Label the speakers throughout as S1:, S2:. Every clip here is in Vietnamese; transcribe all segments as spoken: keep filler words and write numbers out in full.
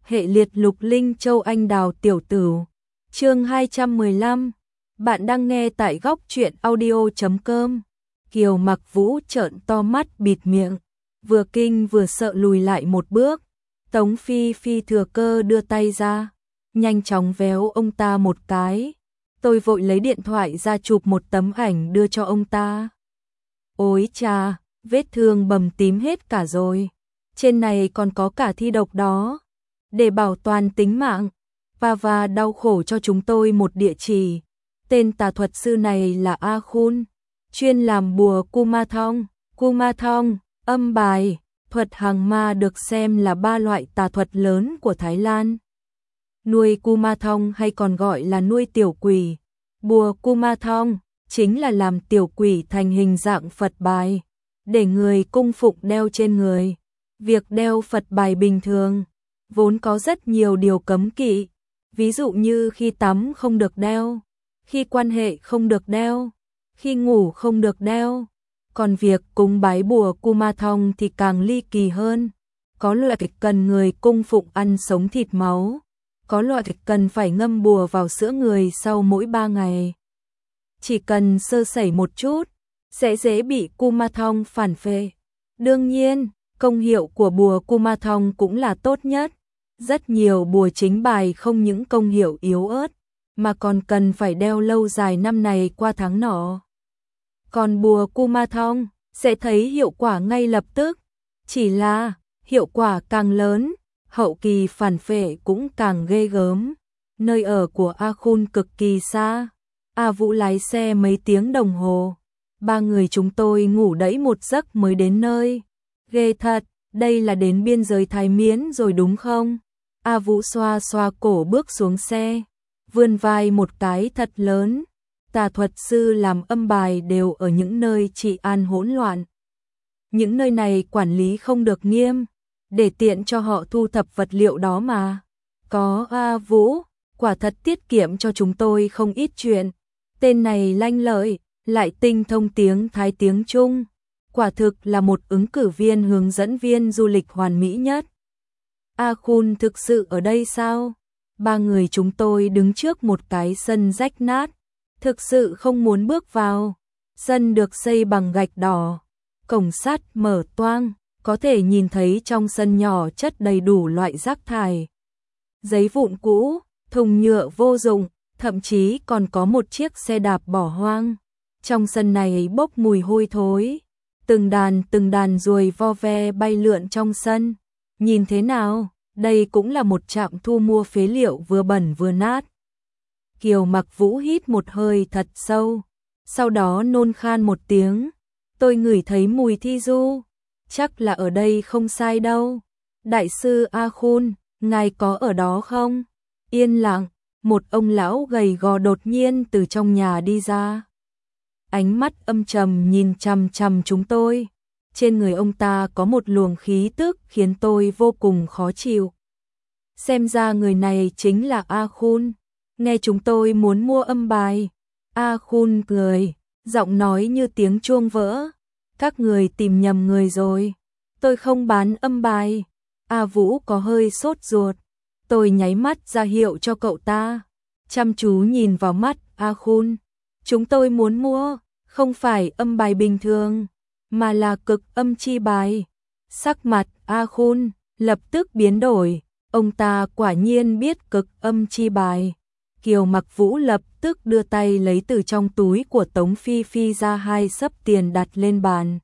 S1: hệ liệt lục linh châu anh đào tiểu tử. Chương hai trăm mười lăm. Bạn đang nghe tại góc truyện audio chấm com. Kiều Mặc Vũ trợn to mắt bịt miệng, vừa kinh vừa sợ lùi lại một bước. Tống Phi Phi thừa cơ đưa tay ra, nhanh chóng véo ông ta một cái. Tôi vội lấy điện thoại ra chụp một tấm ảnh đưa cho ông ta. Ôi cha, vết thương bầm tím hết cả rồi. Trên này còn có cả thi độc đó. Để bảo toàn tính mạng và và đau khổ cho chúng tôi một địa chỉ. Tên tà thuật sư này là A Khun, chuyên làm bùa Kumathong. Kumathong, âm bài, thuật hàng ma được xem là ba loại tà thuật lớn của Thái Lan. Nuôi Kumathong hay còn gọi là nuôi tiểu quỷ. Bùa Kumathong chính là làm tiểu quỷ thành hình dạng Phật bài, để người cung phụng đeo trên người. Việc đeo Phật bài bình thường vốn có rất nhiều điều cấm kỵ, ví dụ như khi tắm không được đeo, khi quan hệ không được đeo, khi ngủ không được đeo. Còn việc cúng bái bùa Kumathong thì càng ly kỳ hơn. Có loại cần người cung phụng ăn sống thịt máu, có loại cần phải ngâm bùa vào sữa người sau mỗi ba ngày. Chỉ cần sơ sẩy một chút, sẽ dễ bị Kumathong phản phệ. Đương nhiên, công hiệu của bùa Kumathong cũng là tốt nhất. Rất nhiều bùa chính bài không những công hiệu yếu ớt, mà còn cần phải đeo lâu dài năm này qua tháng nọ. Còn bùa Kumathong sẽ thấy hiệu quả ngay lập tức, chỉ là hiệu quả càng lớn, hậu kỳ phản phệ cũng càng ghê gớm. Nơi ở của A Khun cực kỳ xa. A Vũ lái xe mấy tiếng đồng hồ. Ba người chúng tôi ngủ đẫy một giấc mới đến nơi. Ghê thật, đây là đến biên giới Thái Miến rồi đúng không? A Vũ xoa xoa cổ bước xuống xe, vươn vai một cái thật lớn. Tà thuật sư làm âm bài đều ở những nơi trị an hỗn loạn. Những nơi này quản lý không được nghiêm, để tiện cho họ thu thập vật liệu đó mà. Có A Vũ, quả thật tiết kiệm cho chúng tôi không ít chuyện. Tên này lanh lợi, lại tinh thông tiếng Thái tiếng Trung. Quả thực là một ứng cử viên hướng dẫn viên du lịch hoàn mỹ nhất. A Khun thực sự ở đây sao? Ba người chúng tôi đứng trước một cái sân rách nát, thực sự không muốn bước vào. Sân được xây bằng gạch đỏ, cổng sắt mở toang, có thể nhìn thấy trong sân nhỏ chất đầy đủ loại rác thải. Giấy vụn cũ, thùng nhựa vô dụng, thậm chí còn có một chiếc xe đạp bỏ hoang. Trong sân này bốc mùi hôi thối. Từng đàn từng đàn ruồi vo ve bay lượn trong sân. Nhìn thế nào, đây cũng là một trạm thu mua phế liệu vừa bẩn vừa nát. Kiều Mặc Vũ hít một hơi thật sâu, sau đó nôn khan một tiếng. Tôi ngửi thấy mùi thi du, chắc là ở đây không sai đâu. Đại sư A Khun, ngài có ở đó không? Yên lặng, một ông lão gầy gò đột nhiên từ trong nhà đi ra. Ánh mắt âm trầm nhìn chằm chằm chúng tôi. Trên người ông ta có một luồng khí tức khiến tôi vô cùng khó chịu. Xem ra người này chính là A Khun. Nghe chúng tôi muốn mua âm bài. A Khun cười, giọng nói như tiếng chuông vỡ. Các người tìm nhầm người rồi. Tôi không bán âm bài. A Vũ có hơi sốt ruột. Tôi nháy mắt ra hiệu cho cậu ta, chăm chú nhìn vào mắt A Khun. Chúng tôi muốn mua, không phải âm bài bình thường, mà là cực âm chi bài. Sắc mặt A Khun lập tức biến đổi, ông ta quả nhiên biết cực âm chi bài. Kiều Mặc Vũ lập tức đưa tay lấy từ trong túi của Tống Phi Phi ra hai xấp tiền đặt lên bàn.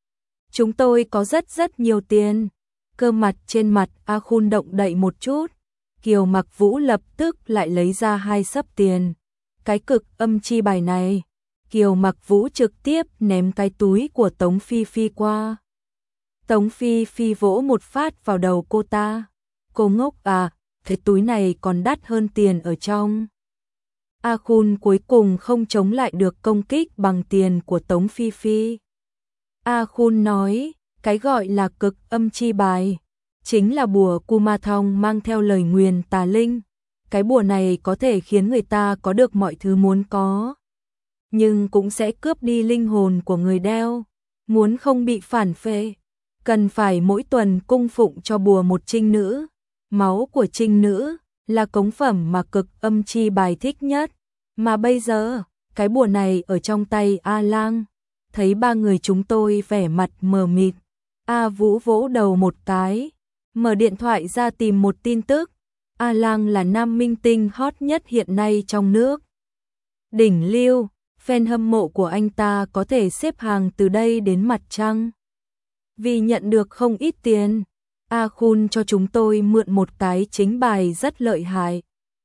S1: Chúng tôi có rất rất nhiều tiền. Cơ mặt trên mặt A Khun động đậy một chút. Kiều Mặc Vũ lập tức lại lấy ra hai xấp tiền. Cái cực âm chi bài này. Kiều Mặc Vũ trực tiếp ném cái túi của Tống Phi Phi qua. Tống Phi Phi vỗ một phát vào đầu cô ta. Cô ngốc à, cái túi này còn đắt hơn tiền ở trong. A Khun cuối cùng không chống lại được công kích bằng tiền của Tống Phi Phi. A Khun nói, cái gọi là cực âm chi bài chính là bùa Kumathong mang theo lời nguyền tà linh. Cái bùa này có thể khiến người ta có được mọi thứ muốn có, nhưng cũng sẽ cướp đi linh hồn của người đeo. Muốn không bị phản phệ, cần phải mỗi tuần cung phụng cho bùa một trinh nữ. máu của trinh nữ là cống phẩm mà cực âm chi bài thích nhất, mà bây giờ, cái bùa này ở trong tay A Lang. Thấy ba người chúng tôi vẻ mặt mờ mịt, A Vũ vỗ đầu một cái, mở điện thoại ra tìm một tin tức. A Lang là nam minh tinh hot nhất hiện nay trong nước. Đỉnh lưu, fan hâm mộ của anh ta có thể xếp hàng từ đây đến mặt trăng. Vì nhận được không ít tiền, A Khun cho chúng tôi mượn một cái chính bài rất lợi hại.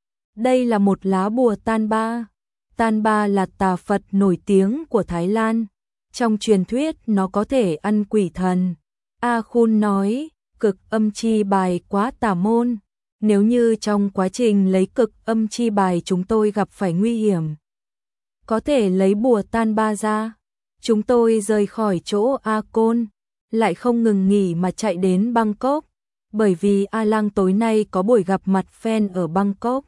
S1: Đây là một lá bùa Tan Ba. Tan Ba là tà Phật nổi tiếng của Thái Lan. Trong truyền thuyết nó có thể ăn quỷ thần. A Khun nói, cực âm chi bài quá tà môn. Nếu như trong quá trình lấy cực âm chi bài chúng tôi gặp phải nguy hiểm, có thể lấy bùa Tan Ba ra. Chúng tôi rời khỏi chỗ A Côn, lại không ngừng nghỉ mà chạy đến Bangkok, bởi vì A Lang tối nay có buổi gặp mặt fan ở Bangkok.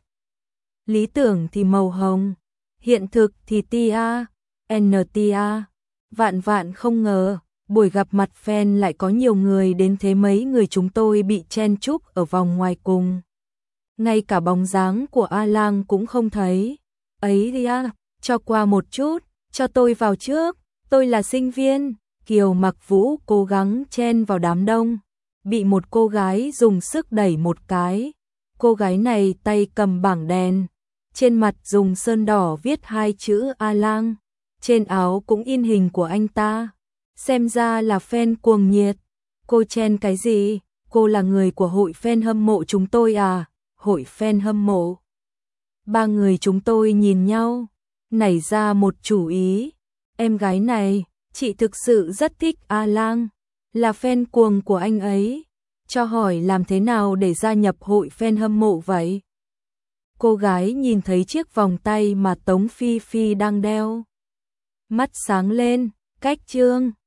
S1: Lý tưởng thì màu hồng, hiện thực thì tia, en tê a. Vạn vạn không ngờ, buổi gặp mặt fan lại có nhiều người đến thế, mấy người chúng tôi bị chen chúc ở vòng ngoài cùng. Ngay cả bóng dáng của A Lang cũng không thấy. Ấy đi à, cho qua một chút, cho tôi vào trước, tôi là sinh viên. Kiều Mặc Vũ cố gắng chen vào đám đông, bị một cô gái dùng sức đẩy một cái. Cô gái này tay cầm bảng đèn, trên mặt dùng sơn đỏ viết hai chữ A Lang, trên áo cũng in hình của anh ta. Xem ra là fan cuồng nhiệt. Cô chen cái gì? Cô là người của hội fan hâm mộ chúng tôi à? Hội fan hâm mộ. Ba người chúng tôi nhìn nhau, nảy ra một chủ ý. Em gái này, chị thực sự rất thích A Lang, là fan cuồng của anh ấy. Cho hỏi làm thế nào để gia nhập hội fan hâm mộ vậy? Cô gái nhìn thấy chiếc vòng tay mà Tống Phi Phi đang đeo, mắt sáng lên, cách chương.